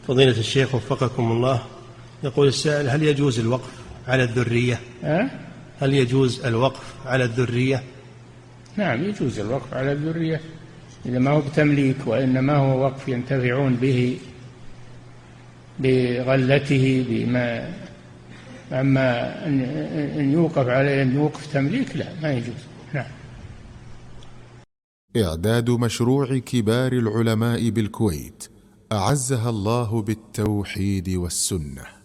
فضيلة الشيخ وفقكم الله، يقول السائل: هل يجوز الوقف على الذرية؟ هل يجوز الوقف على الذرية؟ نعم، يجوز الوقف على الذرية إذا ما هو بتمليك، وإنما هو وقف ينتفعون به بغلته بما. أما أن يوقف عليه أن يوقف تمليك، لا، ما يجوز. نعم. إعداد مشروع كبار العلماء بالكويت أعزها الله بالتوحيد والسنة.